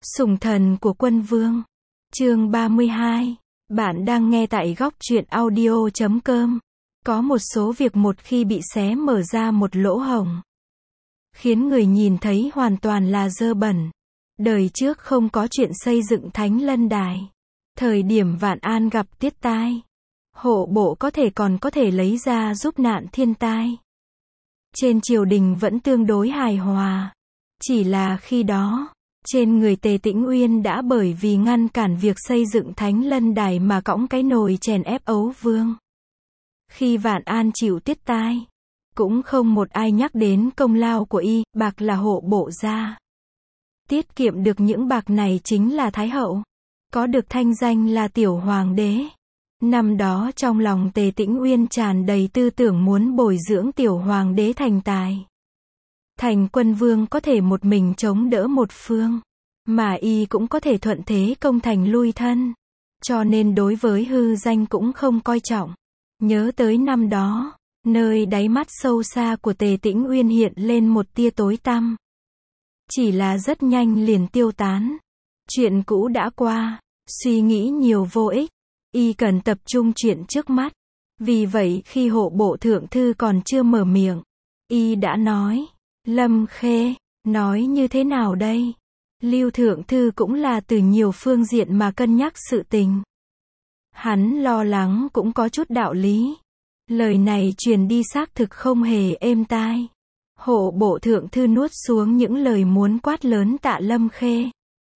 Sủng thần của quân vương. Chương 32. Bạn đang nghe tại góc truyện audio.com. Có một số việc một khi bị xé mở ra một lỗ hổng, khiến người nhìn thấy hoàn toàn là dơ bẩn. Đời trước không có chuyện xây dựng thánh lân đài. Thời điểm Vạn An gặp tiết tai, hộ bộ còn có thể lấy ra giúp nạn thiên tai. Trên triều đình vẫn tương đối hài hòa. Chỉ là khi đó, trên người Tề Tĩnh Uyên đã bởi vì ngăn cản việc xây dựng thánh lân đài mà cõng cái nồi chèn ép Ấu Vương. Khi Vạn An chịu tiết tai, cũng không một ai nhắc đến công lao của y, bạc là hộ bộ ra. Tiết kiệm được những bạc này chính là Thái Hậu, có được thanh danh là Tiểu Hoàng đế. Năm đó trong lòng Tề Tĩnh Uyên tràn đầy tư tưởng muốn bồi dưỡng Tiểu Hoàng đế thành tài. Thành quân vương có thể một mình chống đỡ một phương, mà y cũng có thể thuận thế công thành lui thân. Cho nên đối với hư danh cũng không coi trọng. Nhớ tới năm đó, nơi đáy mắt sâu xa của Tề Tĩnh Uyên hiện lên một tia tối tăm. Chỉ là rất nhanh liền tiêu tán. Chuyện cũ đã qua, suy nghĩ nhiều vô ích. Y cần tập trung chuyện trước mắt. Vì vậy khi hộ bộ thượng thư còn chưa mở miệng, y đã nói: Lâm Khê, nói như thế nào đây? Lưu thượng thư cũng là từ nhiều phương diện mà cân nhắc sự tình. Hắn lo lắng cũng có chút đạo lý. Lời này truyền đi xác thực không hề êm tai. Hộ bộ thượng thư nuốt xuống những lời muốn quát lớn Tạ Lâm Khê.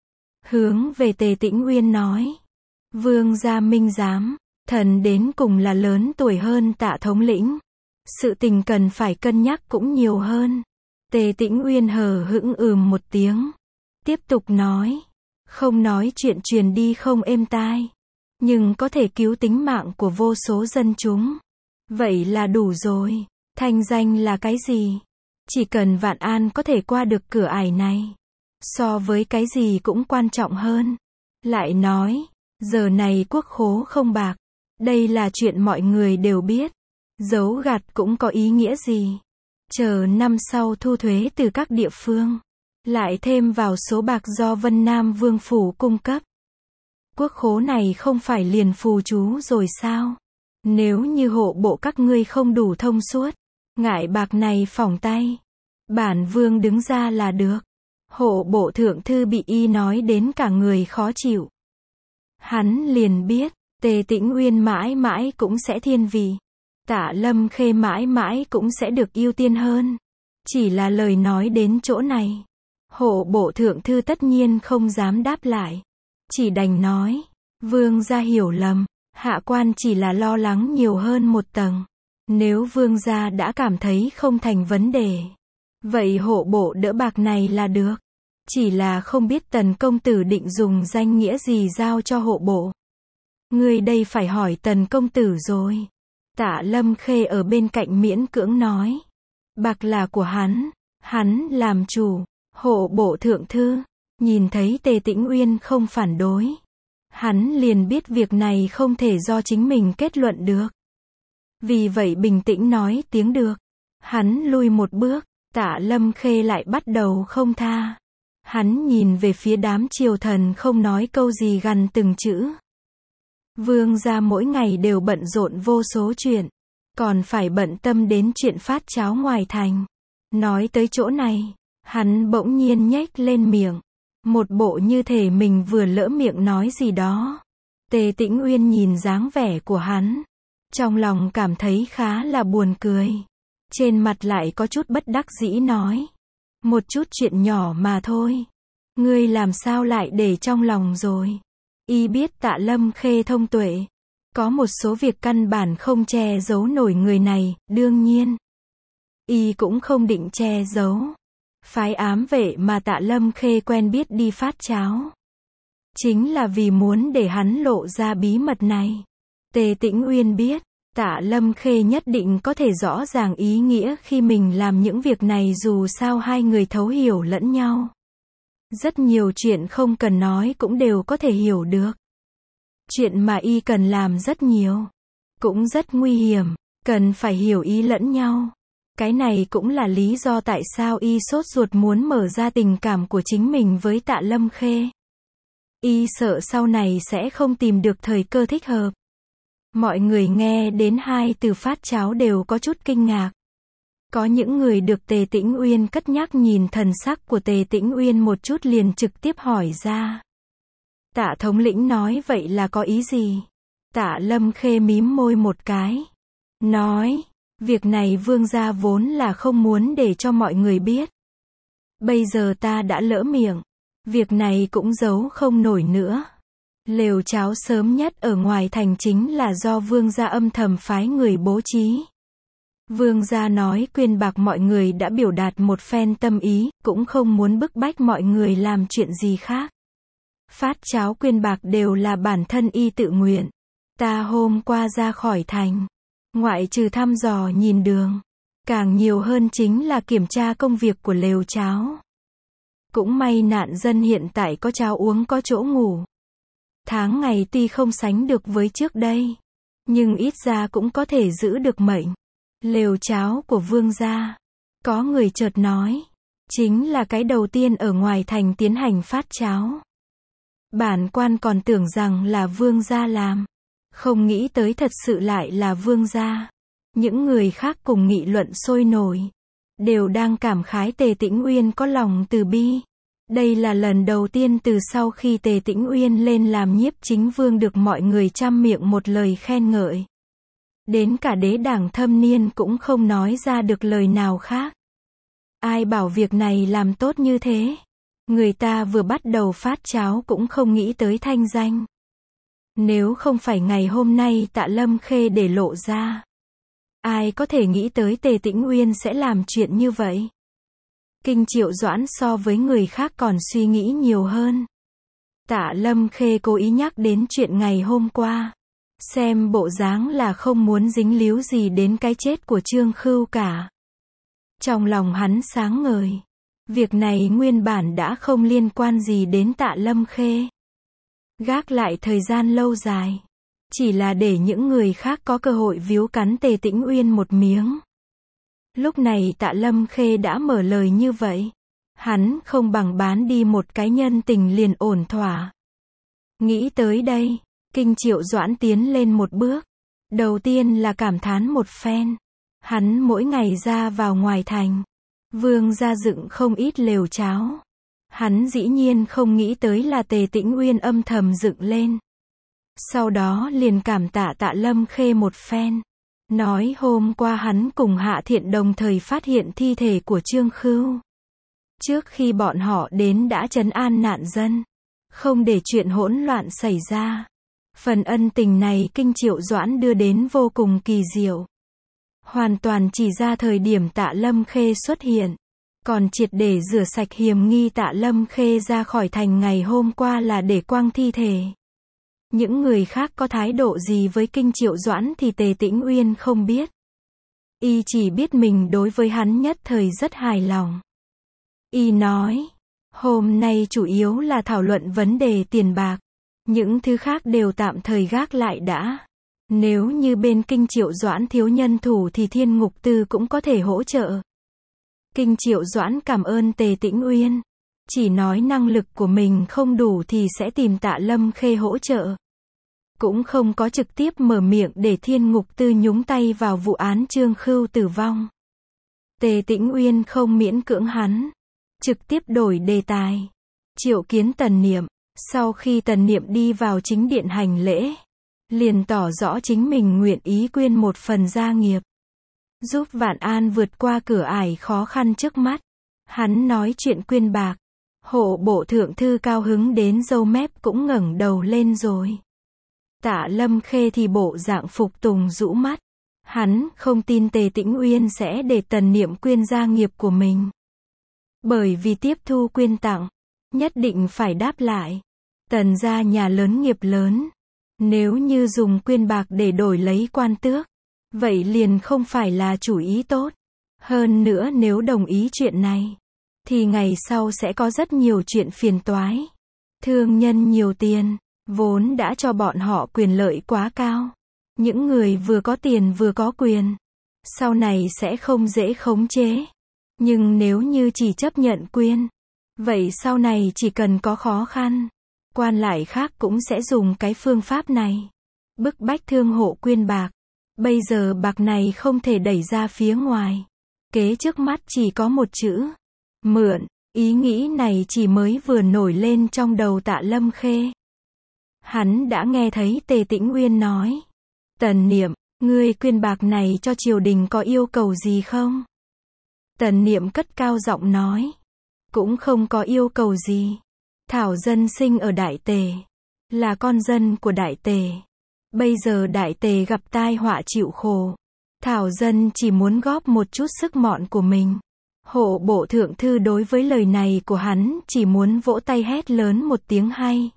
Hướng về Tề Tĩnh Uyên nói: Vương gia minh giám, thần đến cùng là lớn tuổi hơn Tạ thống lĩnh. Sự tình cần phải cân nhắc cũng nhiều hơn. Tề Tĩnh Uyên hờ hững một tiếng. Tiếp tục nói: Không nói chuyện truyền đi không êm tai, nhưng có thể cứu tính mạng của vô số dân chúng. Vậy là đủ rồi. Thanh danh là cái gì? Chỉ cần Vạn An có thể qua được cửa ải này, so với cái gì cũng quan trọng hơn. Lại nói, giờ này quốc khố không bạc. Đây là chuyện mọi người đều biết. Giấu gạt cũng có ý nghĩa gì? Chờ năm sau thu thuế từ các địa phương, lại thêm vào số bạc do Vân Nam Vương Phủ cung cấp. Quốc khố này không phải liền phù chú rồi sao? Nếu như hộ bộ các ngươi không đủ thông suốt, ngại bạc này phỏng tay, bản vương đứng ra là được. Hộ bộ thượng thư bị y nói đến cả người khó chịu. Hắn liền biết, Tề Tĩnh Uyên mãi mãi cũng sẽ thiên vị. Tạ Lâm Khê mãi mãi cũng sẽ được ưu tiên hơn. Chỉ là lời nói đến chỗ này, hộ bộ thượng thư tất nhiên không dám đáp lại. Chỉ đành nói: Vương gia hiểu lầm, hạ quan chỉ là lo lắng nhiều hơn một tầng. Nếu vương gia đã cảm thấy không thành vấn đề, vậy hộ bộ đỡ bạc này là được. Chỉ là không biết Tần công tử định dùng danh nghĩa gì giao cho hộ bộ. Người đây phải hỏi Tần công tử rồi. Tạ Lâm Khê ở bên cạnh miễn cưỡng nói: Bạc là của hắn làm chủ. Hộ bộ thượng thư nhìn thấy Tề Tĩnh Uyên không phản đối, hắn liền biết việc này không thể do chính mình kết luận được. Vì vậy bình tĩnh nói tiếng được. Hắn lui một bước. Tạ Lâm Khê lại bắt đầu không tha. Hắn nhìn về phía đám triều thần không nói câu gì gằn từng chữ. Vương gia mỗi ngày đều bận rộn vô số chuyện, còn phải bận tâm đến chuyện phát cháo ngoài thành. Nói tới chỗ này, hắn bỗng nhiên nhếch lên miệng, một bộ như thể mình vừa lỡ miệng nói gì đó. Tề Tĩnh Uyên nhìn dáng vẻ của hắn, trong lòng cảm thấy khá là buồn cười. Trên mặt lại có chút bất đắc dĩ nói: Một chút chuyện nhỏ mà thôi, ngươi làm sao lại để trong lòng rồi? Y biết Tạ Lâm Khê thông tuệ, có một số việc căn bản không che giấu nổi người này. Đương nhiên, y cũng không định che giấu. Phái ám vệ mà Tạ Lâm Khê quen biết đi phát cháo, chính là vì muốn để hắn lộ ra bí mật này. Tề Tĩnh Uyên biết, Tạ Lâm Khê nhất định có thể rõ ràng ý nghĩa khi mình làm những việc này, dù sao hai người thấu hiểu lẫn nhau. Rất nhiều chuyện không cần nói cũng đều có thể hiểu được. Chuyện mà y cần làm rất nhiều, cũng rất nguy hiểm, cần phải hiểu ý lẫn nhau. Cái này cũng là lý do tại sao y sốt ruột muốn mở ra tình cảm của chính mình với Tạ Lâm Khê. Y sợ sau này sẽ không tìm được thời cơ thích hợp. Mọi người nghe đến hai từ phát cháo đều có chút kinh ngạc. Có những người được Tề Tĩnh Uyên cất nhắc nhìn thần sắc của Tề Tĩnh Uyên một chút liền trực tiếp hỏi ra. Tạ thống lĩnh nói vậy là có ý gì? Tạ Lâm Khê mím môi một cái. Nói, việc này vương gia vốn là không muốn để cho mọi người biết. Bây giờ ta đã lỡ miệng. Việc này cũng giấu không nổi nữa. Lều cháo sớm nhất ở ngoài thành chính là do vương gia âm thầm phái người bố trí. Vương gia nói khuyên bạc mọi người đã biểu đạt một phen tâm ý, cũng không muốn bức bách mọi người làm chuyện gì khác. Phát cháo khuyên bạc đều là bản thân y tự nguyện. Ta hôm qua ra khỏi thành, ngoại trừ thăm dò nhìn đường, càng nhiều hơn chính là kiểm tra công việc của lều cháo. Cũng may nạn dân hiện tại có cháo uống có chỗ ngủ. Tháng ngày tuy không sánh được với trước đây, nhưng ít ra cũng có thể giữ được mệnh. Lều cháo của vương gia, có người chợt nói, chính là cái đầu tiên ở ngoài thành tiến hành phát cháo. Bản quan còn tưởng rằng là vương gia làm, không nghĩ tới thật sự lại là vương gia. Những người khác cùng nghị luận sôi nổi, đều đang cảm khái Tề Tĩnh Uyên có lòng từ bi. Đây là lần đầu tiên từ sau khi Tề Tĩnh Uyên lên làm nhiếp chính vương được mọi người trăm miệng một lời khen ngợi. Đến cả đế đảng Thâm Niên cũng không nói ra được lời nào khác. Ai bảo việc này làm tốt như thế? Người ta vừa bắt đầu phát cháo cũng không nghĩ tới thanh danh. Nếu không phải ngày hôm nay Tạ Lâm Khê để lộ ra, ai có thể nghĩ tới Tề Tĩnh Uyên sẽ làm chuyện như vậy? Kinh Triệu Doãn so với người khác còn suy nghĩ nhiều hơn. Tạ Lâm Khê cố ý nhắc đến chuyện ngày hôm qua. Xem bộ dáng là không muốn dính líu gì đến cái chết của Trương Khưu cả. Trong lòng hắn sáng ngời. Việc này nguyên bản đã không liên quan gì đến Tạ Lâm Khê. Gác lại thời gian lâu dài. Chỉ là để những người khác có cơ hội víu cắn Tề Tĩnh Uyên một miếng. Lúc này Tạ Lâm Khê đã mở lời như vậy. Hắn không bằng bán đi một cái nhân tình liền ổn thỏa. Nghĩ tới đây, Kinh Triệu Doãn tiến lên một bước. Đầu tiên là cảm thán một phen. Hắn mỗi ngày ra vào ngoài thành. Vương gia dựng không ít lều cháo. Hắn dĩ nhiên không nghĩ tới là Tề Tĩnh Uyên âm thầm dựng lên. Sau đó liền cảm tạ Tạ Lâm Khê một phen. Nói hôm qua hắn cùng Hạ Thiện đồng thời phát hiện thi thể của Trương Khưu. Trước khi bọn họ đến đã trấn an nạn dân. Không để chuyện hỗn loạn xảy ra. Phần ân tình này Kinh Triệu Doãn đưa đến vô cùng kỳ diệu. Hoàn toàn chỉ ra thời điểm Tạ Lâm Khê xuất hiện. Còn triệt để rửa sạch hiểm nghi Tạ Lâm Khê ra khỏi thành ngày hôm qua là để quăng thi thể. Những người khác có thái độ gì với Kinh Triệu Doãn thì Tề Tĩnh Uyên không biết. Y chỉ biết mình đối với hắn nhất thời rất hài lòng. Y nói, hôm nay chủ yếu là thảo luận vấn đề tiền bạc. Những thứ khác đều tạm thời gác lại đã. Nếu như bên Kinh Triệu Doãn thiếu nhân thủ thì Thiên Ngục Tư cũng có thể hỗ trợ. Kinh Triệu Doãn cảm ơn Tề Tĩnh Uyên. Chỉ nói năng lực của mình không đủ thì sẽ tìm Tạ Lâm Khê hỗ trợ. Cũng không có trực tiếp mở miệng để Thiên Ngục Tư nhúng tay vào vụ án Trương Khưu tử vong. Tề Tĩnh Uyên không miễn cưỡng hắn. Trực tiếp đổi đề tài. Triệu kiến Tần Niệm. Sau khi Tần Niệm đi vào chính điện hành lễ, liền tỏ rõ chính mình nguyện ý quyên một phần gia nghiệp. Giúp Vạn An vượt qua cửa ải khó khăn trước mắt. Hắn nói chuyện quyên bạc. Hộ bộ thượng thư cao hứng đến râu mép cũng ngẩng đầu lên rồi. Tạ Lâm Khê thì bộ dạng phục tùng rũ mắt. Hắn không tin Tề Tĩnh Uyên sẽ để Tần Niệm quyên gia nghiệp của mình. Bởi vì tiếp thu quyên tặng, nhất định phải đáp lại. Tần gia nhà lớn nghiệp lớn. Nếu như dùng quyên bạc để đổi lấy quan tước, vậy liền không phải là chủ ý tốt. Hơn nữa nếu đồng ý chuyện này, thì ngày sau sẽ có rất nhiều chuyện phiền toái. Thương nhân nhiều tiền, vốn đã cho bọn họ quyền lợi quá cao. Những người vừa có tiền vừa có quyền, sau này sẽ không dễ khống chế. Nhưng nếu như chỉ chấp nhận quyên, vậy sau này chỉ cần có khó khăn, Quan lại khác cũng sẽ dùng cái phương pháp này. Bức bách thương hộ quyên bạc. Bây giờ bạc này không thể đẩy ra phía ngoài. Kế trước mắt chỉ có một chữ. Mượn. Ý nghĩ này chỉ mới vừa nổi lên trong đầu Tạ Lâm Khê. Hắn đã nghe thấy Tề Tĩnh Uyên nói. Tần Niệm, ngươi quyên bạc này cho triều đình có yêu cầu gì không? Tần Niệm cất cao giọng nói. Cũng không có yêu cầu gì. Thảo dân sinh ở Đại Tề. Là con dân của Đại Tề. Bây giờ Đại Tề gặp tai họa chịu khổ. Thảo dân chỉ muốn góp một chút sức mọn của mình. Hộ bộ thượng thư đối với lời này của hắn chỉ muốn vỗ tay hét lớn một tiếng hay.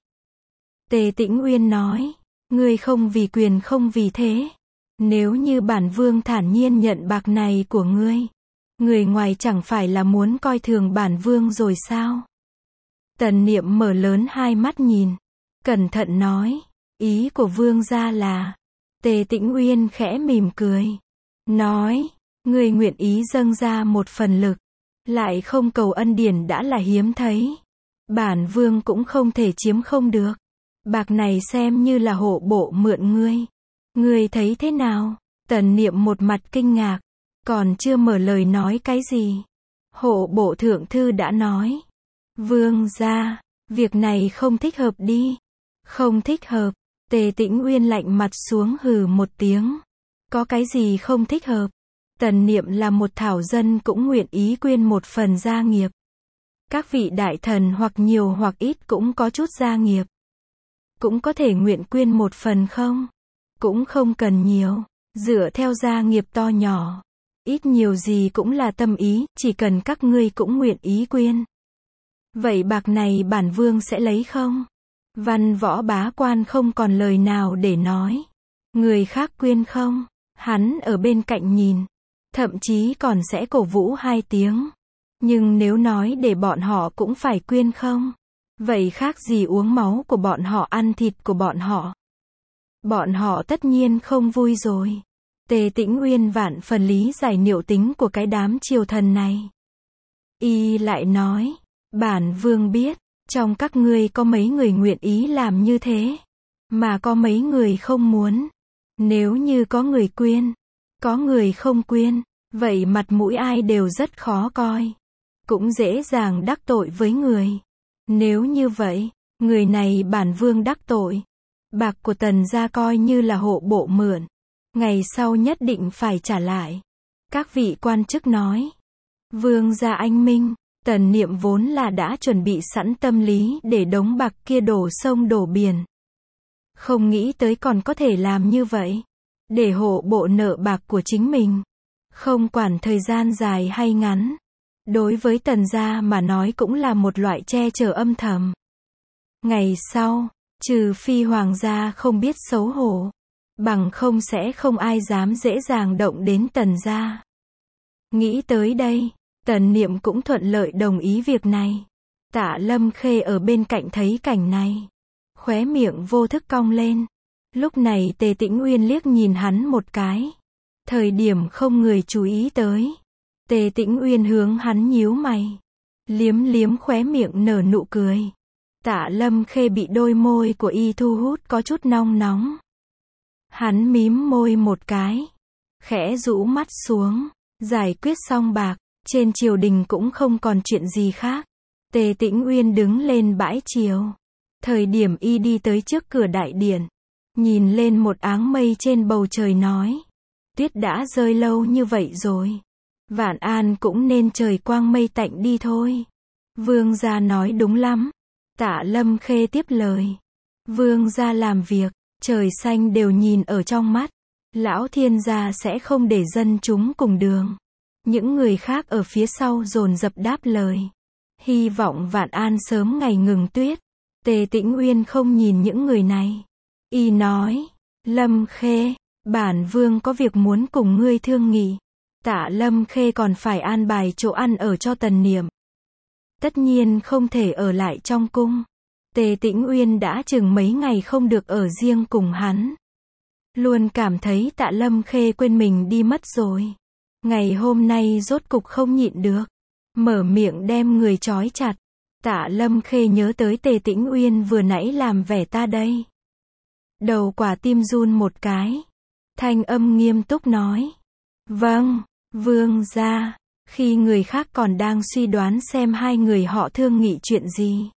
Tề Tĩnh Uyên nói. Ngươi không vì quyền không vì thế. Nếu như bản vương thản nhiên nhận bạc này của ngươi. Người ngoài chẳng phải là muốn coi thường bản vương rồi sao? Tần Niệm mở lớn hai mắt nhìn. Cẩn thận nói. Ý của vương gia là. Tề Tĩnh Uyên khẽ mỉm cười. Nói. Người nguyện ý dâng ra một phần lực. Lại không cầu ân điển đã là hiếm thấy. Bản vương cũng không thể chiếm không được. Bạc này xem như là hộ bộ mượn ngươi. Ngươi thấy thế nào? Tần Niệm một mặt kinh ngạc. Còn chưa mở lời nói cái gì. Hộ bộ thượng thư đã nói. Vương gia, việc này không thích hợp đi. Không thích hợp. Tề Tĩnh Uyên lạnh mặt xuống hừ một tiếng. Có cái gì không thích hợp? Tần Niệm là một thảo dân cũng nguyện ý quyên một phần gia nghiệp. Các vị đại thần hoặc nhiều hoặc ít cũng có chút gia nghiệp. Cũng có thể nguyện quyên một phần không? Cũng không cần nhiều. Dựa theo gia nghiệp to nhỏ. Ít nhiều gì cũng là tâm ý, chỉ cần các ngươi cũng nguyện ý quyên. Vậy bạc này bản vương sẽ lấy không? Văn Võ bá quan không còn lời nào để nói. Người khác quyên không? Hắn ở bên cạnh nhìn. Thậm chí còn sẽ cổ vũ hai tiếng. Nhưng nếu nói để bọn họ cũng phải quyên không? Vậy khác gì uống máu của bọn họ ăn thịt của bọn họ? Bọn họ tất nhiên không vui rồi. Tề Tĩnh Uyên vạn phần lý giải niệu tính của cái đám triều thần này. Y lại nói. Bản vương biết. Trong các ngươi có mấy người nguyện ý làm như thế. Mà có mấy người không muốn. Nếu như có người quyên. Có người không quyên. Vậy mặt mũi ai đều rất khó coi. Cũng dễ dàng đắc tội với người. Nếu như vậy, người này bản vương đắc tội. Bạc của Tần gia coi như là hộ bộ mượn. Ngày sau nhất định phải trả lại. Các vị quan chức nói. Vương gia anh minh. Tần Niệm vốn là đã chuẩn bị sẵn tâm lý để đống bạc kia đổ sông đổ biển. Không nghĩ tới còn có thể làm như vậy. Để hộ bộ nợ bạc của chính mình. Không quản thời gian dài hay ngắn. Đối với Tần gia mà nói cũng là một loại che chở âm thầm. Ngày sau, trừ phi hoàng gia không biết xấu hổ. Bằng không sẽ không ai dám dễ dàng động đến Tần gia. Nghĩ tới đây. Tần Niệm cũng thuận lợi đồng ý việc này. Tạ Lâm Khê ở bên cạnh thấy cảnh này. Khóe miệng vô thức cong lên. Lúc này Tề Tĩnh Uyên liếc nhìn hắn một cái. Thời điểm không người chú ý tới. Tề Tĩnh Uyên hướng hắn nhíu mày. Liếm liếm khóe miệng nở nụ cười. Tạ Lâm Khê bị đôi môi của y thu hút có chút nong nóng. Hắn mím môi một cái. Khẽ rũ mắt xuống. Giải quyết xong bạc. Trên triều đình cũng không còn chuyện gì khác. Tề Tĩnh Uyên đứng lên bãi triều. Thời điểm y đi tới trước cửa đại điện. Nhìn lên một áng mây trên bầu trời nói. Tuyết đã rơi lâu như vậy rồi. Vạn An cũng nên trời quang mây tạnh đi thôi. Vương gia nói đúng lắm. Tạ Lâm Khê tiếp lời. Vương gia làm việc. Trời xanh đều nhìn ở trong mắt. Lão thiên gia sẽ không để dân chúng cùng đường. Những người khác ở phía sau dồn dập đáp lời. Hy vọng Vạn An sớm ngày ngừng tuyết. Tề Tĩnh Uyên không nhìn những người này. Y nói. Lâm Khê. Bản vương có việc muốn cùng ngươi thương nghị. Tạ Lâm Khê còn phải an bài chỗ ăn ở cho Tần Niệm. Tất nhiên không thể ở lại trong cung. Tề Tĩnh Uyên đã chừng mấy ngày không được ở riêng cùng hắn. Luôn cảm thấy Tạ Lâm Khê quên mình đi mất rồi. Ngày hôm nay rốt cục không nhịn được. Mở miệng đem người trói chặt. Tạ Lâm Khê nhớ tới Tề Tĩnh Uyên vừa nãy làm vẻ ta đây. Đầu quả tim run một cái. Thanh âm nghiêm túc nói. Vâng, vương gia. Khi người khác còn đang suy đoán xem hai người họ thương nghị chuyện gì.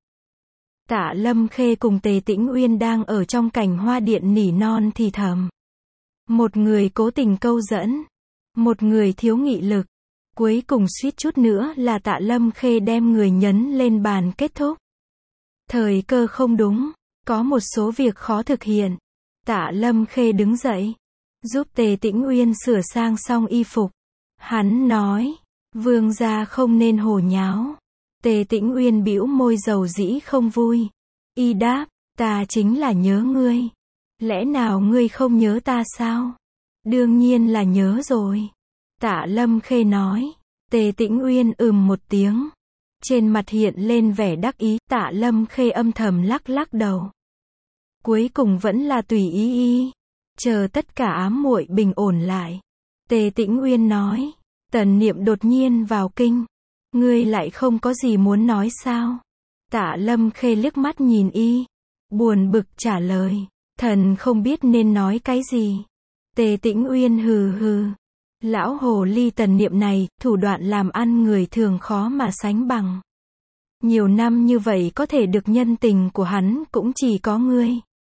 Tạ Lâm Khê cùng Tề Tĩnh Uyên đang ở trong cảnh hoa điện nỉ non thì thầm. Một người cố tình câu dẫn. Một người thiếu nghị lực. Cuối cùng suýt chút nữa là Tạ Lâm Khê đem người nhấn lên bàn kết thúc. Thời cơ không đúng. Có một số việc khó thực hiện. Tạ Lâm Khê đứng dậy. Giúp Tề Tĩnh Uyên sửa sang xong y phục. Hắn nói. Vương gia không nên hồ nháo. Tề Tĩnh Uyên bĩu môi dầu dĩ không vui. Y đáp. Ta chính là nhớ ngươi. Lẽ nào ngươi không nhớ ta sao? Đương nhiên là nhớ rồi. Tạ Lâm Khê nói. Tề Tĩnh Uyên một tiếng. Trên mặt hiện lên vẻ đắc ý. Tạ Lâm Khê âm thầm lắc lắc đầu. Cuối cùng vẫn là tùy ý y. Chờ tất cả ám muội bình ổn lại. Tề Tĩnh Uyên nói. Tần Niệm đột nhiên vào kinh. Ngươi lại không có gì muốn nói sao? Tạ Lâm Khê liếc mắt nhìn y. Buồn bực trả lời. Thần không biết nên nói cái gì. Tề Tĩnh Uyên hừ hừ. Lão hồ ly Tần Niệm này, thủ đoạn làm ăn người thường khó mà sánh bằng. Nhiều năm như vậy có thể được nhân tình của hắn cũng chỉ có ngươi.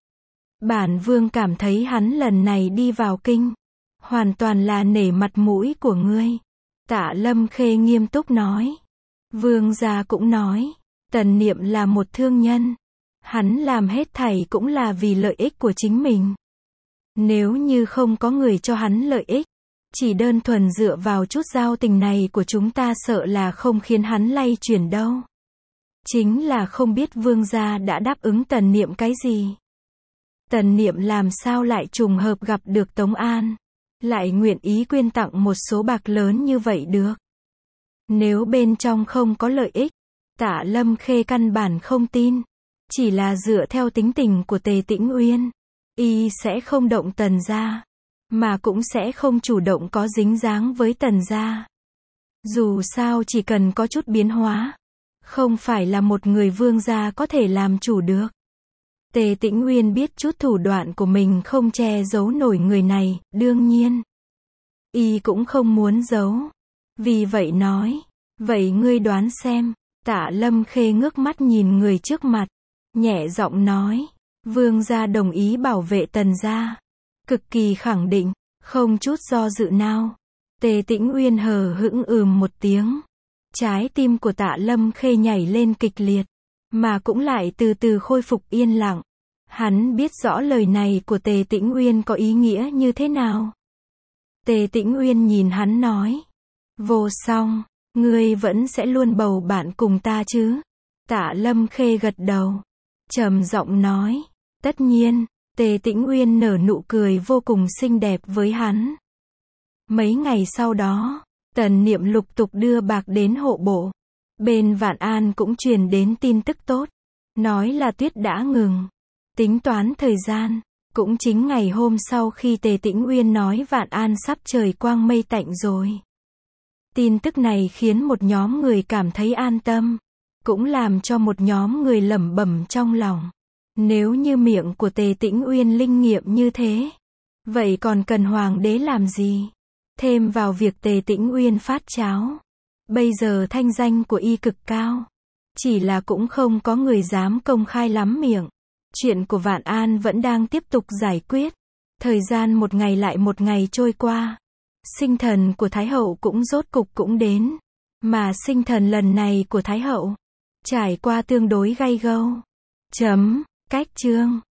Bản vương cảm thấy hắn lần này đi vào kinh. Hoàn toàn là nể mặt mũi của ngươi. Tạ Lâm Khê nghiêm túc nói. Vương gia cũng nói. Tần Niệm là một thương nhân. Hắn làm hết thảy cũng là vì lợi ích của chính mình. Nếu như không có người cho hắn lợi ích, chỉ đơn thuần dựa vào chút giao tình này của chúng ta sợ là không khiến hắn lay chuyển đâu. Chính là không biết vương gia đã đáp ứng Tần Niệm cái gì. Tần Niệm làm sao lại trùng hợp gặp được Tống An, lại nguyện ý quyên tặng một số bạc lớn như vậy được. Nếu bên trong không có lợi ích, Tạ Lâm Khê căn bản không tin. Chỉ là dựa theo tính tình của Tề Tĩnh Uyên, y sẽ không động Tần gia, mà cũng sẽ không chủ động có dính dáng với Tần gia. Dù sao chỉ cần có chút biến hóa, không phải là một người vương gia có thể làm chủ được. Tề Tĩnh Uyên biết chút thủ đoạn của mình không che giấu nổi người này, đương nhiên y cũng không muốn giấu. Vì vậy nói, vậy ngươi đoán xem. Tạ Lâm Khê ngước mắt nhìn người trước mặt, nhẹ giọng nói, vương gia đồng ý bảo vệ Tần gia. Cực kỳ khẳng định, không chút do dự nào. Tề Tĩnh Uyên hờ hững một tiếng. Trái tim của Tạ Lâm Khê nhảy lên kịch liệt, mà cũng lại từ từ khôi phục yên lặng. Hắn biết rõ lời này của Tề Tĩnh Uyên có ý nghĩa như thế nào. Tề Tĩnh Uyên nhìn hắn nói, vô song, ngươi vẫn sẽ luôn bầu bạn cùng ta chứ? Tạ Lâm Khê gật đầu, trầm giọng nói, tất nhiên. Tề Tĩnh Uyên nở nụ cười vô cùng xinh đẹp với hắn. Mấy ngày sau đó, Tần Niệm lục tục đưa bạc đến hộ bộ. Bên Vạn An cũng truyền đến tin tức tốt, nói là tuyết đã ngừng. Tính toán thời gian, cũng chính ngày hôm sau khi Tề Tĩnh Uyên nói Vạn An sắp trời quang mây tạnh rồi. Tin tức này khiến một nhóm người cảm thấy an tâm, cũng làm cho một nhóm người lẩm bẩm trong lòng. Nếu như miệng của Tề Tĩnh Uyên linh nghiệm như thế, vậy còn cần hoàng đế làm gì? Thêm vào việc Tề Tĩnh Uyên phát cháo, bây giờ thanh danh của y cực cao, chỉ là cũng không có người dám công khai lắm miệng. Chuyện của Vạn An vẫn đang tiếp tục giải quyết. Thời gian một ngày lại một ngày trôi qua. Sinh thần của Thái Hậu cũng rốt cục cũng đến. Mà sinh thần lần này của Thái Hậu trải qua tương đối gay gâu. Cách chương